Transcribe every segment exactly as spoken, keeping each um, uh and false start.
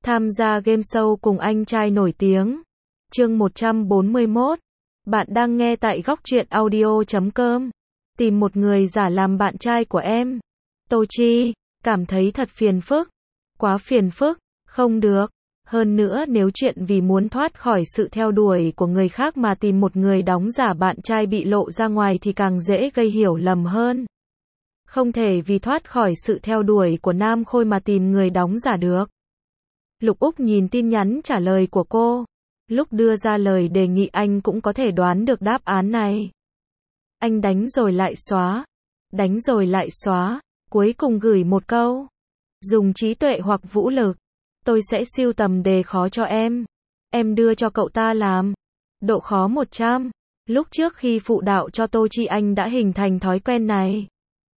Tham gia game show cùng anh trai nổi tiếng. Chương một trăm bốn mươi mốt. Bạn đang nghe tại góc truyện audio chấm com. Tìm một người giả làm bạn trai của em. Tô Chi, cảm thấy thật phiền phức. Quá phiền phức, không được. Hơn nữa nếu chuyện vì muốn thoát khỏi sự theo đuổi của người khác mà tìm một người đóng giả bạn trai bị lộ ra ngoài thì càng dễ gây hiểu lầm hơn. Không thể vì thoát khỏi sự theo đuổi của Nam Khôi mà tìm người đóng giả được. Lục Úc nhìn tin nhắn trả lời của cô. Lúc đưa ra lời đề nghị anh cũng có thể đoán được đáp án này. Anh đánh rồi lại xóa. Đánh rồi lại xóa. Cuối cùng gửi một câu. Dùng trí tuệ hoặc vũ lực. Tôi sẽ sưu tầm đề khó cho em. Em đưa cho cậu ta làm. Độ khó một trăm. Lúc trước khi phụ đạo cho Tô Chi anh đã hình thành thói quen này.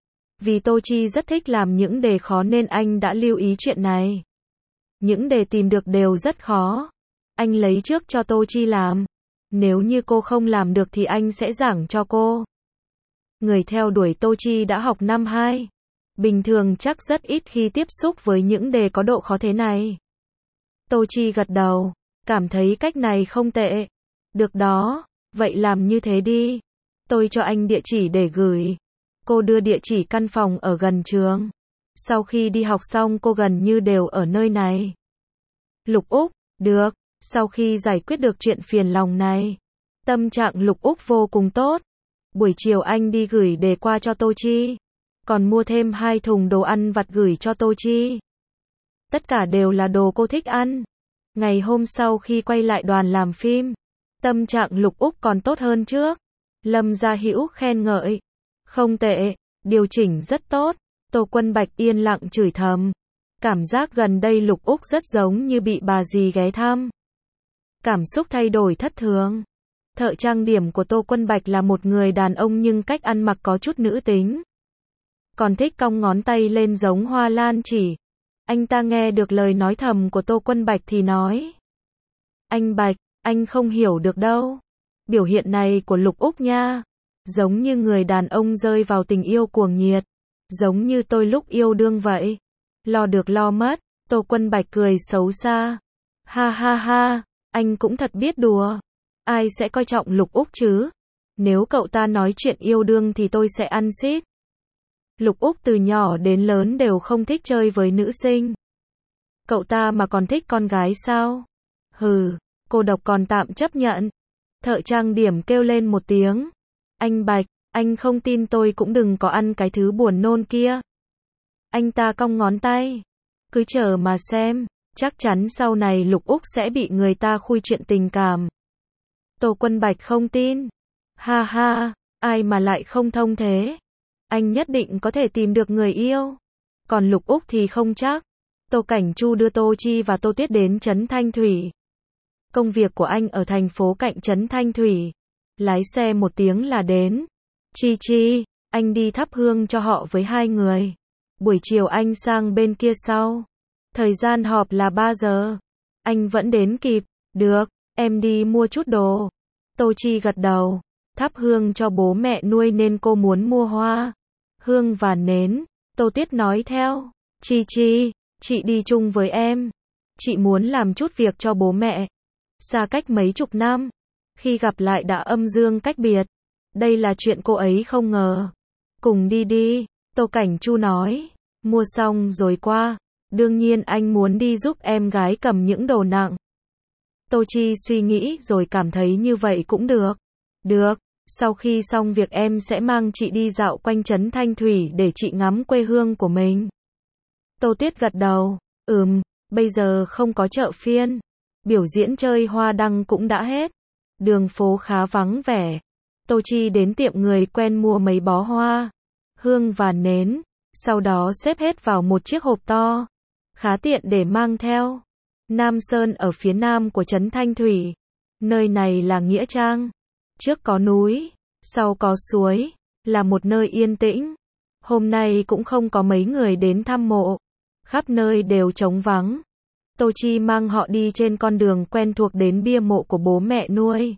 Vì Tô Chi rất thích làm những đề khó nên anh đã lưu ý chuyện này. Những đề tìm được đều rất khó. Anh lấy trước cho Tô Chi làm. Nếu như cô không làm được thì anh sẽ giảng cho cô. Người theo đuổi Tô Chi đã học năm hai. Bình thường chắc rất ít khi tiếp xúc với những đề có độ khó thế này. Tô Chi gật đầu. Cảm thấy cách này không tệ. Được đó, vậy làm như thế đi. Tôi cho anh địa chỉ để gửi. Cô đưa địa chỉ căn phòng ở gần trường. Sau khi đi học xong cô gần như đều ở nơi này. Lục Úc, được. Sau khi giải quyết được chuyện phiền lòng này, tâm trạng Lục Úc vô cùng tốt. Buổi chiều anh đi gửi đề qua cho Tô Chi. Còn mua thêm hai thùng đồ ăn vặt gửi cho Tô Chi. Tất cả đều là đồ cô thích ăn. Ngày hôm sau khi quay lại đoàn làm phim, tâm trạng Lục Úc còn tốt hơn trước. Lâm Gia Hữu khen ngợi. Không tệ, điều chỉnh rất tốt. Tô Quân Bạch yên lặng chửi thầm. Cảm giác gần đây Lục Úc rất giống như bị bà dì ghé thăm. Cảm xúc thay đổi thất thường. Thợ trang điểm của Tô Quân Bạch là một người đàn ông nhưng cách ăn mặc có chút nữ tính. Còn thích cong ngón tay lên giống hoa lan chỉ. Anh ta nghe được lời nói thầm của Tô Quân Bạch thì nói. Anh Bạch, anh không hiểu được đâu. Biểu hiện này của Lục Úc nha. Giống như người đàn ông rơi vào tình yêu cuồng nhiệt. Giống như tôi lúc yêu đương vậy. Lo được lo mất. Tô Quân Bạch cười xấu xa. Ha ha ha, anh cũng thật biết đùa. Ai sẽ coi trọng Lục Úc chứ? Nếu cậu ta nói chuyện yêu đương thì tôi sẽ ăn xít. Lục Úc từ nhỏ đến lớn đều không thích chơi với nữ sinh. Cậu ta mà còn thích con gái sao? Hừ, cô độc còn tạm chấp nhận. Thợ trang điểm kêu lên một tiếng. Anh Bạch, anh không tin tôi cũng đừng có ăn cái thứ buồn nôn kia. Anh ta cong ngón tay. Cứ chờ mà xem, chắc chắn sau này Lục Úc sẽ bị người ta khui chuyện tình cảm. Tô Quân Bạch không tin. Ha ha, ai mà lại không thông thế. Anh nhất định có thể tìm được người yêu. Còn Lục Úc thì không chắc. Tô Cảnh Chu đưa Tô Chi và Tô Tuyết đến trấn Thanh Thủy. Công việc của anh ở thành phố cạnh trấn Thanh Thủy. Lái xe một tiếng là đến. Chi Chi, anh đi thắp hương cho họ với hai người. Buổi chiều anh sang bên kia sau. Thời gian họp là ba giờ. Anh vẫn đến kịp. Được, em đi mua chút đồ. Tô Chi gật đầu. Thắp hương cho bố mẹ nuôi nên cô muốn mua hoa, hương và nến. Tô Tuyết nói theo. Chi Chi, chị đi chung với em. Chị muốn làm chút việc cho bố mẹ. Xa cách mấy chục năm. Khi gặp lại đã âm dương cách biệt. Đây là chuyện cô ấy không ngờ. Cùng đi đi. Tô Cảnh Chu nói. Mua xong rồi qua. Đương nhiên anh muốn đi giúp em gái cầm những đồ nặng. Tô Chi suy nghĩ rồi cảm thấy như vậy cũng được. Được, sau khi xong việc em sẽ mang chị đi dạo quanh trấn Thanh Thủy để chị ngắm quê hương của mình. Tô Tuyết gật đầu. Ừm, bây giờ không có chợ phiên. Biểu diễn chơi hoa đăng cũng đã hết. Đường phố khá vắng vẻ. Tô Chi đến tiệm người quen mua mấy bó hoa, hương và nến. Sau đó xếp hết vào một chiếc hộp to. Khá tiện để mang theo. Nam Sơn ở phía nam của trấn Thanh Thủy. Nơi này là nghĩa trang. Trước có núi, sau có suối, là một nơi yên tĩnh. Hôm nay cũng không có mấy người đến thăm mộ. Khắp nơi đều trống vắng. Tô Chi mang họ đi trên con đường quen thuộc đến bia mộ của bố mẹ nuôi.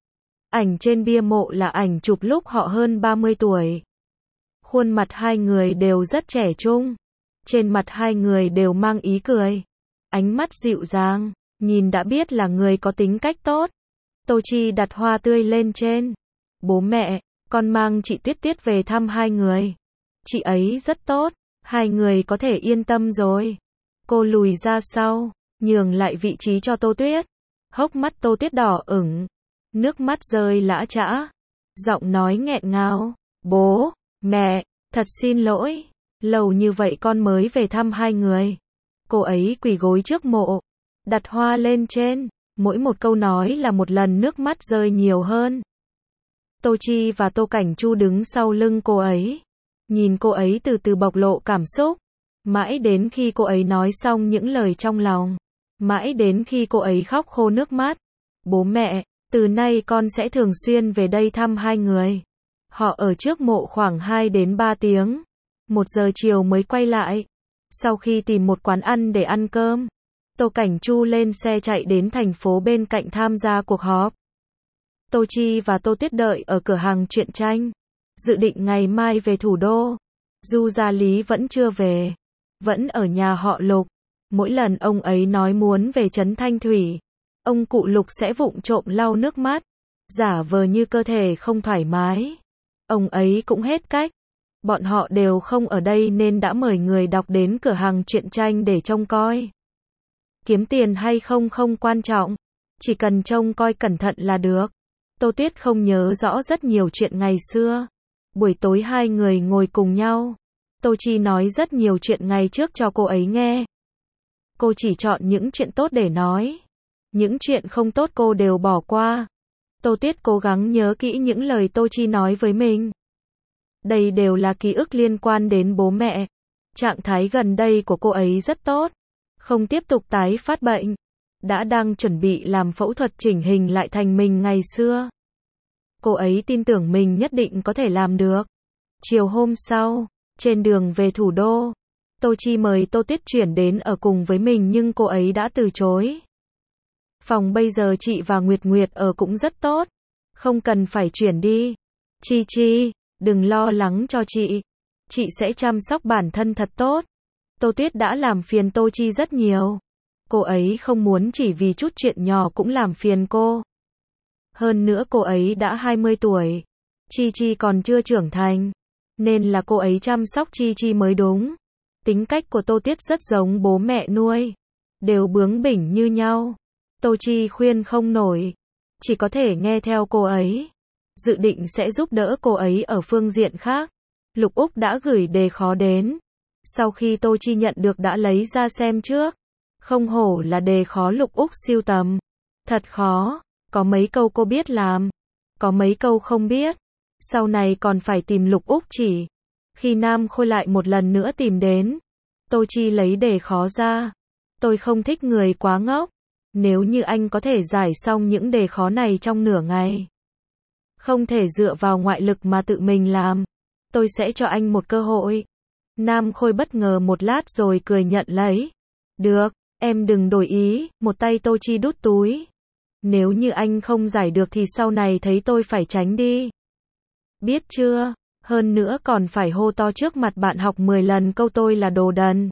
Ảnh trên bia mộ là ảnh chụp lúc họ hơn ba mươi tuổi. Khuôn mặt hai người đều rất trẻ trung. Trên mặt hai người đều mang ý cười. ánh mắt dịu dàng, nhìn đã biết là người có tính cách tốt. Tô Chi đặt hoa tươi lên trên. Bố mẹ, con mang chị Tuyết Tuyết về thăm hai người. Chị ấy rất tốt, hai người có thể yên tâm rồi. Cô lùi ra sau, nhường lại vị trí cho Tô Tuyết. Hốc mắt Tô Tuyết đỏ ửng, nước mắt rơi lã chã. Giọng nói nghẹn ngào, bố, mẹ, thật xin lỗi, lâu như vậy con mới về thăm hai người. Cô ấy quỳ gối trước mộ, đặt hoa lên trên, mỗi một câu nói là một lần nước mắt rơi nhiều hơn. Tô Chi và Tô Cảnh Chu đứng sau lưng cô ấy, nhìn cô ấy từ từ bộc lộ cảm xúc, mãi đến khi cô ấy nói xong những lời trong lòng, mãi đến khi cô ấy khóc khô nước mắt. Bố mẹ, từ nay con sẽ thường xuyên về đây thăm hai người. Họ ở trước mộ khoảng hai đến ba tiếng, một giờ chiều mới quay lại. Sau khi tìm một quán ăn để ăn cơm, Tô Cảnh Chu lên xe chạy đến thành phố bên cạnh tham gia cuộc họp. Tô Chi và Tô Tuyết đợi ở cửa hàng truyện tranh, dự định ngày mai về thủ đô. Du Gia Lý vẫn chưa về, vẫn ở nhà họ Lục. Mỗi lần ông ấy nói muốn về trấn Thanh Thủy, ông cụ Lục sẽ vụng trộm lau nước mắt, giả vờ như cơ thể không thoải mái. Ông ấy cũng hết cách. Bọn họ đều không ở đây nên đã mời người đọc đến cửa hàng truyện tranh để trông coi. Kiếm tiền hay không không quan trọng, chỉ cần trông coi cẩn thận là được. Tô Tuyết không nhớ rõ rất nhiều chuyện ngày xưa. Buổi tối hai người ngồi cùng nhau, Tô Chi nói rất nhiều chuyện ngày trước cho cô ấy nghe. Cô chỉ chọn những chuyện tốt để nói, những chuyện không tốt cô đều bỏ qua. Tô Tuyết cố gắng nhớ kỹ những lời Tô Chi nói với mình. Đây đều là ký ức liên quan đến bố mẹ. Trạng thái gần đây của cô ấy rất tốt, không tiếp tục tái phát bệnh, đã đang chuẩn bị làm phẫu thuật chỉnh hình lại thành mình ngày xưa. Cô ấy tin tưởng mình nhất định có thể làm được. Chiều hôm sau, trên đường về thủ đô, Tô Chi mời Tô Tuyết chuyển đến ở cùng với mình nhưng cô ấy đã từ chối. Phòng bây giờ chị và Nguyệt Nguyệt ở cũng rất tốt, không cần phải chuyển đi. Chi Chi, đừng lo lắng cho chị, chị sẽ chăm sóc bản thân thật tốt. Tô Tuyết đã làm phiền Tô Chi rất nhiều. Cô ấy không muốn chỉ vì chút chuyện nhỏ cũng làm phiền cô. Hơn nữa cô ấy đã hai mươi tuổi, Chi Chi còn chưa trưởng thành, nên là cô ấy chăm sóc Chi Chi mới đúng. Tính cách của Tô Tuyết rất giống bố mẹ nuôi, đều bướng bỉnh như nhau. Tô Chi khuyên không nổi, chỉ có thể nghe theo cô ấy. Dự định sẽ giúp đỡ cô ấy ở phương diện khác. Lục Úc đã gửi đề khó đến. Sau khi Tô Chi nhận được đã lấy ra xem trước. Không hổ là đề khó Lục Úc sưu tầm. Thật khó, có mấy câu cô biết làm, có mấy câu không biết. Sau này còn phải tìm Lục Úc chỉ. Khi Nam Khôi lại một lần nữa tìm đến, Tô Chi lấy đề khó ra. Tôi không thích người quá ngốc. Nếu như anh có thể giải xong những đề khó này trong nửa ngày, không thể dựa vào ngoại lực mà tự mình làm, tôi sẽ cho anh một cơ hội. Nam Khôi bất ngờ một lát rồi cười nhận lấy. Được, em đừng đổi ý. Một tay Tô Chi đút túi. Nếu như anh không giải được thì sau này thấy tôi phải tránh đi. Biết chưa? Hơn nữa còn phải hô to trước mặt bạn học mười lần câu tôi là đồ đần.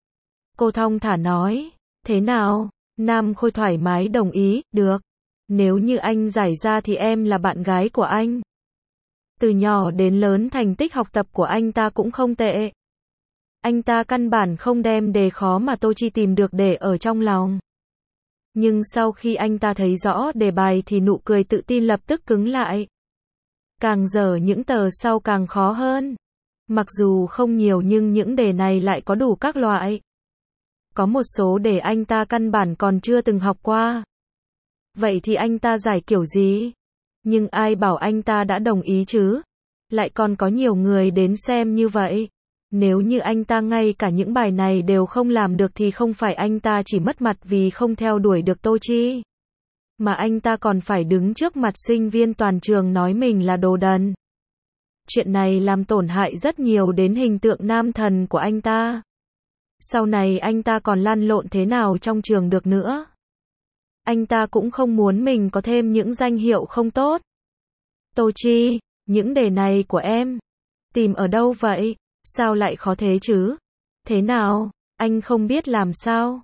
Cô thong thả nói. Thế nào? Nam Khôi thoải mái đồng ý. Được. Nếu như anh giải ra thì em là bạn gái của anh. Từ nhỏ đến lớn thành tích học tập của anh ta cũng không tệ. Anh ta căn bản không đem đề khó mà Tô Chi tìm được để ở trong lòng. Nhưng sau khi anh ta thấy rõ đề bài thì nụ cười tự tin lập tức cứng lại. Càng dở những tờ sau càng khó hơn. Mặc dù không nhiều nhưng những đề này lại có đủ các loại. Có một số đề anh ta căn bản còn chưa từng học qua. Vậy thì anh ta giải kiểu gì? Nhưng ai bảo anh ta đã đồng ý chứ? Lại còn có nhiều người đến xem như vậy. Nếu như anh ta ngay cả những bài này đều không làm được thì không phải anh ta chỉ mất mặt vì không theo đuổi được Tô Chi, mà anh ta còn phải đứng trước mặt sinh viên toàn trường nói mình là đồ đần. Chuyện này làm tổn hại rất nhiều đến hình tượng nam thần của anh ta. Sau này anh ta còn lăn lộn thế nào trong trường được nữa? Anh ta cũng không muốn mình có thêm những danh hiệu không tốt. Tô Chi, những đề này của em tìm ở đâu vậy? Sao lại khó thế chứ? Thế nào, anh không biết làm sao?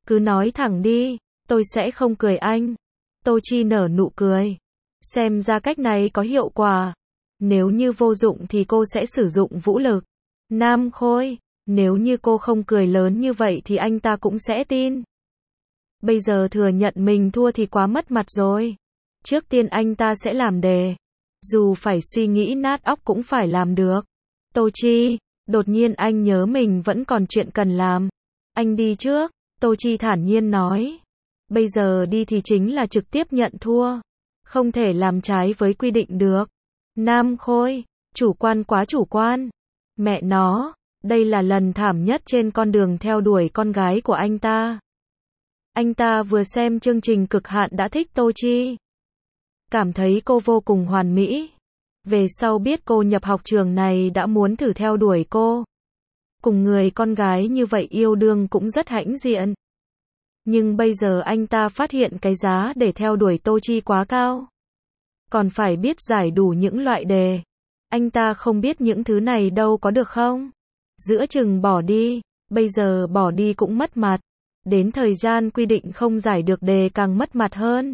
Cứ nói thẳng đi, tôi sẽ không cười anh. Tô Chi nở nụ cười. Xem ra cách này có hiệu quả. Nếu như vô dụng thì cô sẽ sử dụng vũ lực. Nam Khôi, nếu như cô không cười lớn như vậy thì anh ta cũng sẽ tin. Bây giờ thừa nhận mình thua thì quá mất mặt rồi. Trước tiên anh ta sẽ làm đề. Dù phải suy nghĩ nát óc cũng phải làm được. Tô Chi, đột nhiên anh nhớ mình vẫn còn chuyện cần làm. Anh đi trước, Tô Chi thản nhiên nói. Bây giờ đi thì chính là trực tiếp nhận thua. Không thể làm trái với quy định được. Nam Khôi, chủ quan quá chủ quan. Mẹ nó, đây là lần thảm nhất trên con đường theo đuổi con gái của anh ta. Anh ta vừa xem chương trình Cực Hạn đã thích Tô Chi. Cảm thấy cô vô cùng hoàn mỹ. Về sau biết cô nhập học trường này đã muốn thử theo đuổi cô. Cùng người con gái như vậy yêu đương cũng rất hãnh diện. Nhưng bây giờ anh ta phát hiện cái giá để theo đuổi Tô Chi quá cao. Còn phải biết giải đủ những loại đề. Anh ta không biết những thứ này đâu có được không? Giữa chừng bỏ đi, bây giờ bỏ đi cũng mất mặt. Đến thời gian quy định không giải được đề càng mất mặt hơn.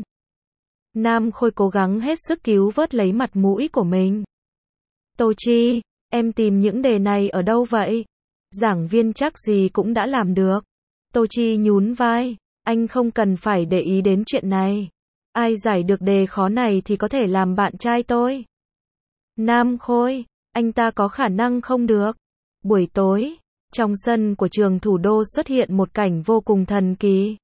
Nam Khôi cố gắng hết sức cứu vớt lấy mặt mũi của mình. Tô Chi, em tìm những đề này ở đâu vậy? Giảng viên chắc gì cũng đã làm được. Tô Chi nhún vai, anh không cần phải để ý đến chuyện này. Ai giải được đề khó này thì có thể làm bạn trai tôi. Nam Khôi, anh ta có khả năng không được. Buổi tối, trong sân của trường thủ đô xuất hiện một cảnh vô cùng thần kỳ.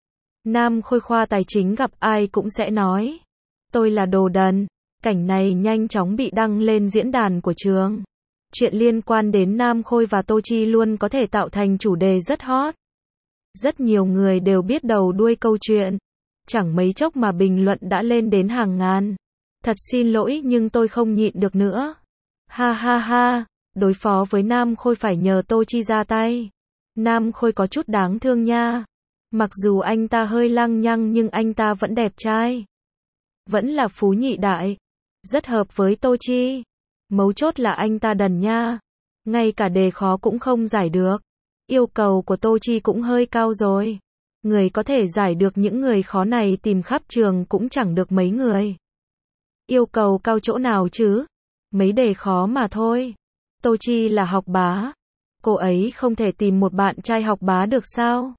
Nam Khôi khoa tài chính gặp ai cũng sẽ nói. Tôi là đồ đần. Cảnh này nhanh chóng bị đăng lên diễn đàn của trường. Chuyện liên quan đến Nam Khôi và Tô Chi luôn có thể tạo thành chủ đề rất hot. Rất nhiều người đều biết đầu đuôi câu chuyện. Chẳng mấy chốc mà bình luận đã lên đến hàng ngàn. Thật xin lỗi nhưng tôi không nhịn được nữa. Ha ha ha, đối phó với Nam Khôi phải nhờ Tô Chi ra tay. Nam Khôi có chút đáng thương nha. Mặc dù anh ta hơi lăng nhăng nhưng anh ta vẫn đẹp trai. Vẫn là phú nhị đại. Rất hợp với Tô Chi. Mấu chốt là anh ta đần nha. Ngay cả đề khó cũng không giải được. Yêu cầu của Tô Chi cũng hơi cao rồi. Người có thể giải được những người khó này tìm khắp trường cũng chẳng được mấy người. Yêu cầu cao chỗ nào chứ? Mấy đề khó mà thôi. Tô Chi là học bá. Cô ấy không thể tìm một bạn trai học bá được sao?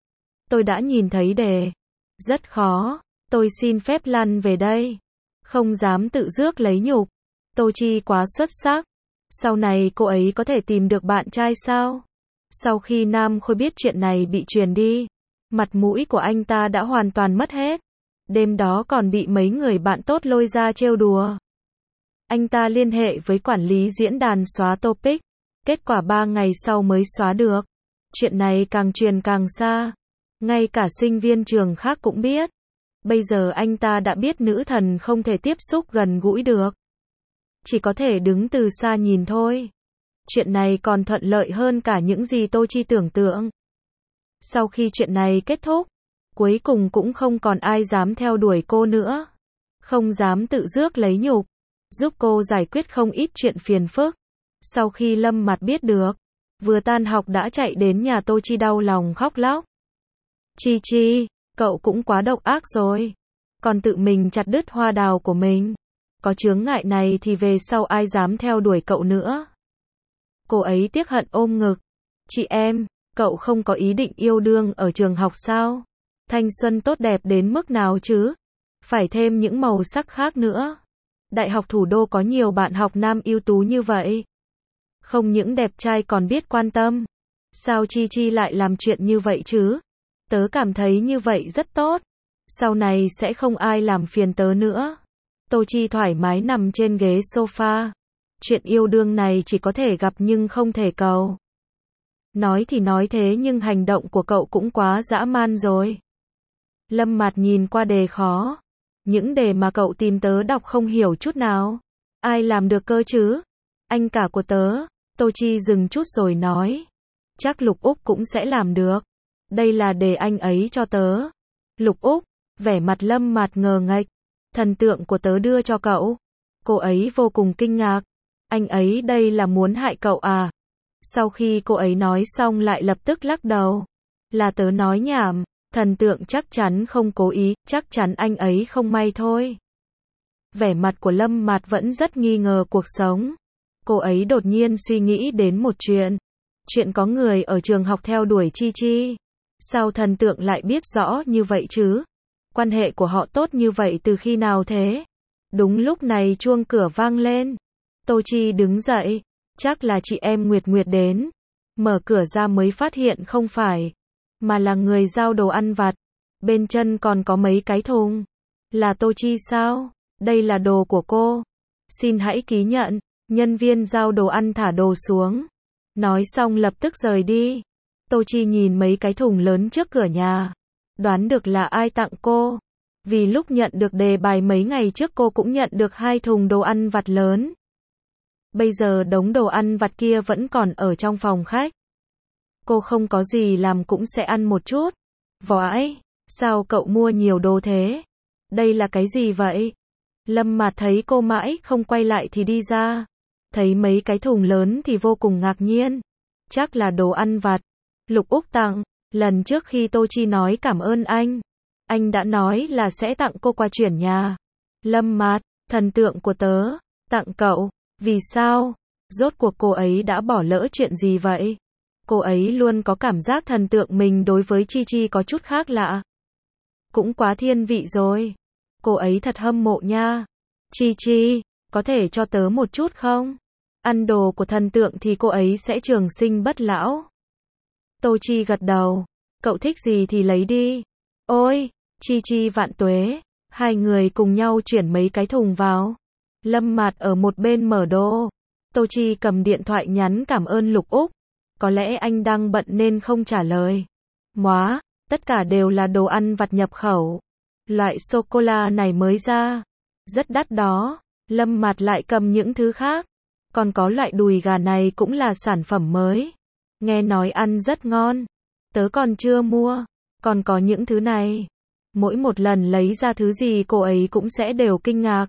Tôi đã nhìn thấy đề. Rất khó. Tôi xin phép lăn về đây. Không dám tự rước lấy nhục. Tô Chi quá xuất sắc. Sau này cô ấy có thể tìm được bạn trai sao? Sau khi Nam Khôi biết chuyện này bị truyền đi, mặt mũi của anh ta đã hoàn toàn mất hết. Đêm đó còn bị mấy người bạn tốt lôi ra trêu đùa. Anh ta liên hệ với quản lý diễn đàn xóa topic. Kết quả ba ngày sau mới xóa được. Chuyện này càng truyền càng xa. Ngay cả sinh viên trường khác cũng biết. Bây giờ anh ta đã biết nữ thần không thể tiếp xúc gần gũi được. Chỉ có thể đứng từ xa nhìn thôi. Chuyện này còn thuận lợi hơn cả những gì Tô Chi tưởng tượng. Sau khi chuyện này kết thúc, cuối cùng cũng không còn ai dám theo đuổi cô nữa. Không dám tự rước lấy nhục. Giúp cô giải quyết không ít chuyện phiền phức. Sau khi Lâm Mặt biết được, vừa tan học đã chạy đến nhà Tô Chi đau lòng khóc lóc. Chi Chi, cậu cũng quá độc ác rồi. Còn tự mình chặt đứt hoa đào của mình. Có chướng ngại này thì về sau ai dám theo đuổi cậu nữa. Cô ấy tiếc hận ôm ngực. Chị em, cậu không có ý định yêu đương ở trường học sao? Thanh xuân tốt đẹp đến mức nào chứ? Phải thêm những màu sắc khác nữa. Đại học thủ đô có nhiều bạn học nam ưu tú như vậy. Không những đẹp trai còn biết quan tâm. Sao Chi Chi lại làm chuyện như vậy chứ? Tớ cảm thấy như vậy rất tốt. Sau này sẽ không ai làm phiền tớ nữa. Tô Chi thoải mái nằm trên ghế sofa. Chuyện yêu đương này chỉ có thể gặp nhưng không thể cầu. Nói thì nói thế nhưng hành động của cậu cũng quá dã man rồi. Lâm Mạt nhìn qua đề khó. Những đề mà cậu tìm tớ đọc không hiểu chút nào. Ai làm được cơ chứ? Anh cả của tớ. Tô Chi dừng chút rồi nói. Chắc Lục Úc cũng sẽ làm được. Đây là đề anh ấy cho tớ. Lục Úc, vẻ mặt Lâm Mạt ngờ nghệch. Thần tượng của tớ đưa cho cậu. Cô ấy vô cùng kinh ngạc. Anh ấy đây là muốn hại cậu à? Sau khi cô ấy nói xong lại lập tức lắc đầu. Là tớ nói nhảm, thần tượng chắc chắn không cố ý, chắc chắn anh ấy không may thôi. Vẻ mặt của Lâm Mạt vẫn rất nghi ngờ cuộc sống. Cô ấy đột nhiên suy nghĩ đến một chuyện. Chuyện có người ở trường học theo đuổi Chi Chi. Sao thần tượng lại biết rõ như vậy chứ? Quan hệ của họ tốt như vậy từ khi nào thế? Đúng lúc này chuông cửa vang lên. Tô Chi đứng dậy. Chắc là chị em Nguyệt Nguyệt đến. Mở cửa ra mới phát hiện không phải, mà là người giao đồ ăn vặt. Bên chân còn có mấy cái thùng. Là Tô Chi sao? Đây là đồ của cô. Xin hãy ký nhận. Nhân viên giao đồ ăn thả đồ xuống. Nói xong lập tức rời đi. Tô Chi nhìn mấy cái thùng lớn trước cửa nhà. Đoán được là ai tặng cô. Vì lúc nhận được đề bài mấy ngày trước cô cũng nhận được hai thùng đồ ăn vặt lớn. Bây giờ đống đồ ăn vặt kia vẫn còn ở trong phòng khách. Cô không có gì làm cũng sẽ ăn một chút. Vãi, sao cậu mua nhiều đồ thế? Đây là cái gì vậy? Lâm Mạt thấy cô mãi không quay lại thì đi ra. Thấy mấy cái thùng lớn thì vô cùng ngạc nhiên. Chắc là đồ ăn vặt. Lục Úc tặng. Lần trước khi Tô Chi nói cảm ơn anh, anh đã nói là sẽ tặng cô quà chuyển nhà. Lâm Mạt, thần tượng của tớ, tặng cậu. Vì sao? Rốt cuộc cô ấy đã bỏ lỡ chuyện gì vậy? Cô ấy luôn có cảm giác thần tượng mình đối với Chi Chi có chút khác lạ. Cũng quá thiên vị rồi. Cô ấy thật hâm mộ nha. Chi Chi, có thể cho tớ một chút không? Ăn đồ của thần tượng thì cô ấy sẽ trường sinh bất lão. Tô Chi gật đầu. Cậu thích gì thì lấy đi. Ôi, Chi Chi vạn tuế. Hai người cùng nhau chuyển mấy cái thùng vào. Lâm Mạt ở một bên mở đồ. Tô Chi cầm điện thoại nhắn cảm ơn Lục Úc. Có lẽ anh đang bận nên không trả lời. Móa, tất cả đều là đồ ăn vặt nhập khẩu. Loại sô-cô-la này mới ra. Rất đắt đó. Lâm Mạt lại cầm những thứ khác. Còn có loại đùi gà này cũng là sản phẩm mới. Nghe nói ăn rất ngon. Tớ còn chưa mua. Còn có những thứ này. Mỗi một lần lấy ra thứ gì cô ấy cũng sẽ đều kinh ngạc.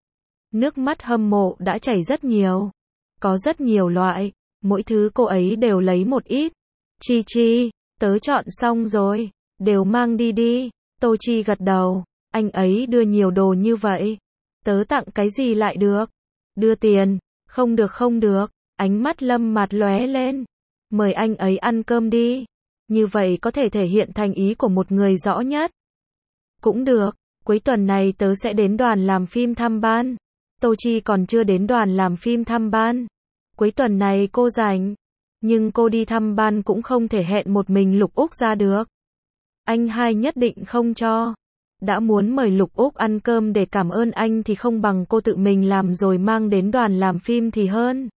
Nước mắt hâm mộ đã chảy rất nhiều. Có rất nhiều loại. Mỗi thứ cô ấy đều lấy một ít. Chi Chi, tớ chọn xong rồi. Đều mang đi đi. Tô Chi gật đầu. Anh ấy đưa nhiều đồ như vậy. Tớ tặng cái gì lại được? Đưa tiền. Không được không được. Ánh mắt Lâm Mạt lóe lên. Mời anh ấy ăn cơm đi. Như vậy có thể thể hiện thành ý của một người rõ nhất. Cũng được. Cuối tuần này tớ sẽ đến đoàn làm phim thăm ban. Tô Chi còn chưa đến đoàn làm phim thăm ban. Cuối tuần này cô rảnh. Nhưng cô đi thăm ban cũng không thể hẹn một mình Lục Úc ra được. Anh hai nhất định không cho. Đã muốn mời Lục Úc ăn cơm để cảm ơn anh thì không bằng cô tự mình làm rồi mang đến đoàn làm phim thì hơn.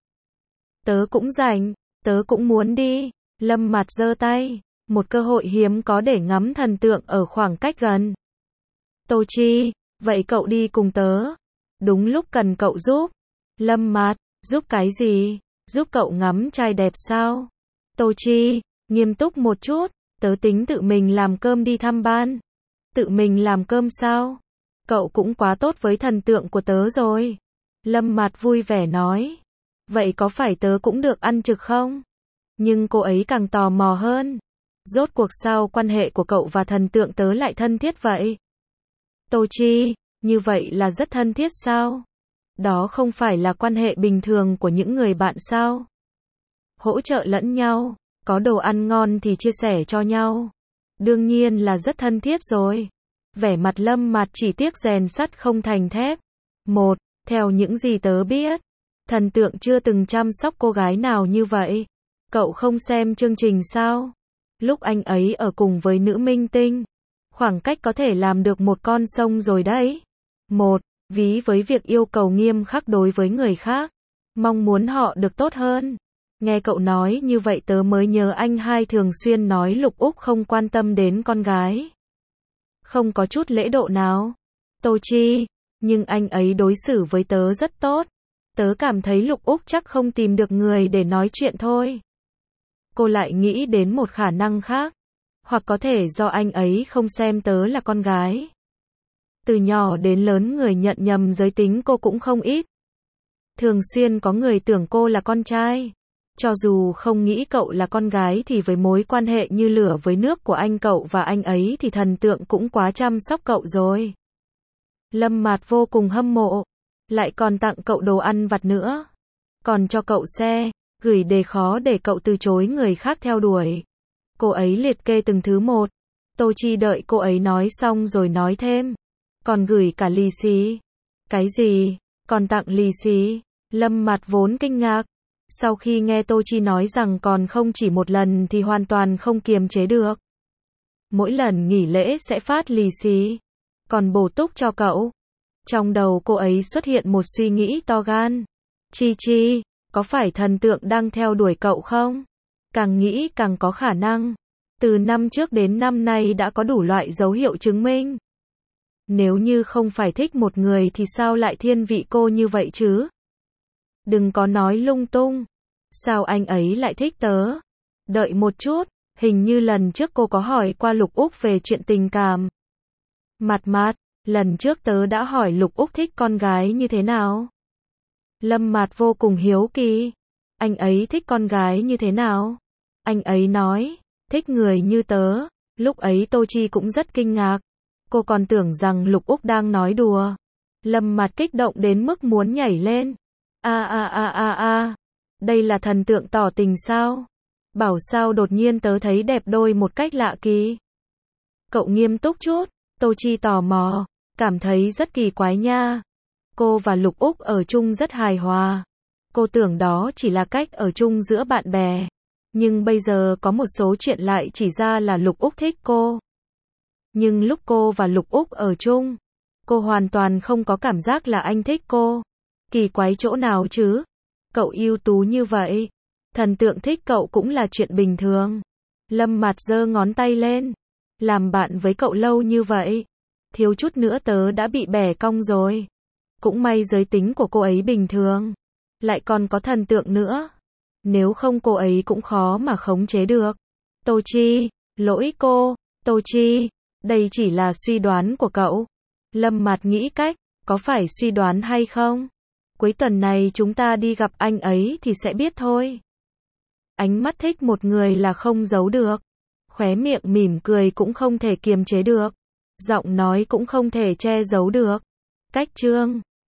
Tớ cũng rảnh, tớ cũng muốn đi. Lâm Mạt giơ tay. Một cơ hội hiếm có để ngắm thần tượng ở khoảng cách gần. Tô Chi, vậy cậu đi cùng tớ. Đúng lúc cần cậu giúp. Lâm Mạt, giúp cái gì? Giúp cậu ngắm trai đẹp sao? Tô Chi, nghiêm túc một chút. Tớ tính tự mình làm cơm đi thăm ban. Tự mình làm cơm sao? Cậu cũng quá tốt với thần tượng của tớ rồi. Lâm Mạt vui vẻ nói. Vậy có phải tớ cũng được ăn trực không? Nhưng cô ấy càng tò mò hơn. Rốt cuộc sao quan hệ của cậu và thần tượng tớ lại thân thiết vậy? Tô Chi, như vậy là rất thân thiết sao? Đó không phải là quan hệ bình thường của những người bạn sao? Hỗ trợ lẫn nhau, có đồ ăn ngon thì chia sẻ cho nhau. Đương nhiên là rất thân thiết rồi. Vẻ mặt Lâm Mạt chỉ tiếc rèn sắt không thành thép. Một, theo những gì tớ biết, thần tượng chưa từng chăm sóc cô gái nào như vậy. Cậu không xem chương trình sao? Lúc anh ấy ở cùng với nữ minh tinh, khoảng cách có thể làm được một con sông rồi đấy. Một, ví với việc yêu cầu nghiêm khắc đối với người khác, mong muốn họ được tốt hơn. Nghe cậu nói như vậy tớ mới nhớ anh hai thường xuyên nói Lục Úc không quan tâm đến con gái. Không có chút lễ độ nào. Tô Chi, nhưng anh ấy đối xử với tớ rất tốt. Tớ cảm thấy Lục Úc chắc không tìm được người để nói chuyện thôi. Cô lại nghĩ đến một khả năng khác. Hoặc có thể do anh ấy không xem tớ là con gái. Từ nhỏ đến lớn người nhận nhầm giới tính cô cũng không ít. Thường xuyên có người tưởng cô là con trai. Cho dù không nghĩ cậu là con gái thì với mối quan hệ như lửa với nước của anh cậu và anh ấy thì thần tượng cũng quá chăm sóc cậu rồi. Lâm Mạt vô cùng hâm mộ. Lại còn tặng cậu đồ ăn vặt nữa. Còn cho cậu xe, gửi đề khó để cậu từ chối người khác theo đuổi. Cô ấy liệt kê từng thứ một. Tô Chi đợi cô ấy nói xong rồi nói thêm. Còn gửi cả lì xì. Cái gì? Còn tặng lì xì? Lâm Mạt vốn kinh ngạc. Sau khi nghe Tô Chi nói rằng còn không chỉ một lần thì hoàn toàn không kiềm chế được. Mỗi lần nghỉ lễ sẽ phát lì xì. Còn bổ túc cho cậu. Trong đầu cô ấy xuất hiện một suy nghĩ to gan. Chi Chi, có phải thần tượng đang theo đuổi cậu không? Càng nghĩ càng có khả năng. Từ năm trước đến năm nay đã có đủ loại dấu hiệu chứng minh. Nếu như không phải thích một người thì sao lại thiên vị cô như vậy chứ? Đừng có nói lung tung. Sao anh ấy lại thích tớ? Đợi một chút, hình như lần trước cô có hỏi qua Lục Úc về chuyện tình cảm. Mạt Mạt, lần trước tớ đã hỏi Lục Úc thích con gái như thế nào? Lâm Mạt vô cùng hiếu kỳ. Anh ấy thích con gái như thế nào? Anh ấy nói, thích người như tớ. Lúc ấy Tô Chi cũng rất kinh ngạc. Cô còn tưởng rằng Lục Úc đang nói đùa. Lâm Mạt kích động đến mức muốn nhảy lên. A a a a a, đây là thần tượng tỏ tình sao? Bảo sao đột nhiên tớ thấy đẹp đôi một cách lạ kỳ. Cậu nghiêm túc chút. Tô Chi tò mò, cảm thấy rất kỳ quái nha. Cô và Lục Úc ở chung rất hài hòa. Cô tưởng đó chỉ là cách ở chung giữa bạn bè. Nhưng bây giờ có một số chuyện lại chỉ ra là Lục Úc thích cô. Nhưng lúc cô và Lục Úc ở chung, cô hoàn toàn không có cảm giác là anh thích cô. Kỳ quái chỗ nào chứ? Cậu ưu tú như vậy. Thần tượng thích cậu cũng là chuyện bình thường. Lâm Mạt giơ ngón tay lên. Làm bạn với cậu lâu như vậy. Thiếu chút nữa tớ đã bị bẻ cong rồi. Cũng may giới tính của cô ấy bình thường. Lại còn có thần tượng nữa. Nếu không cô ấy cũng khó mà khống chế được. Tô Chi, lỗi cô. Tô Chi, đây chỉ là suy đoán của cậu. Lâm Mạt nghĩ cách, có phải suy đoán hay không? Cuối tuần này chúng ta đi gặp anh ấy thì sẽ biết thôi. Ánh mắt thích một người là không giấu được. Khóe miệng mỉm cười cũng không thể kiềm chế được. Giọng nói cũng không thể che giấu được. Cách chương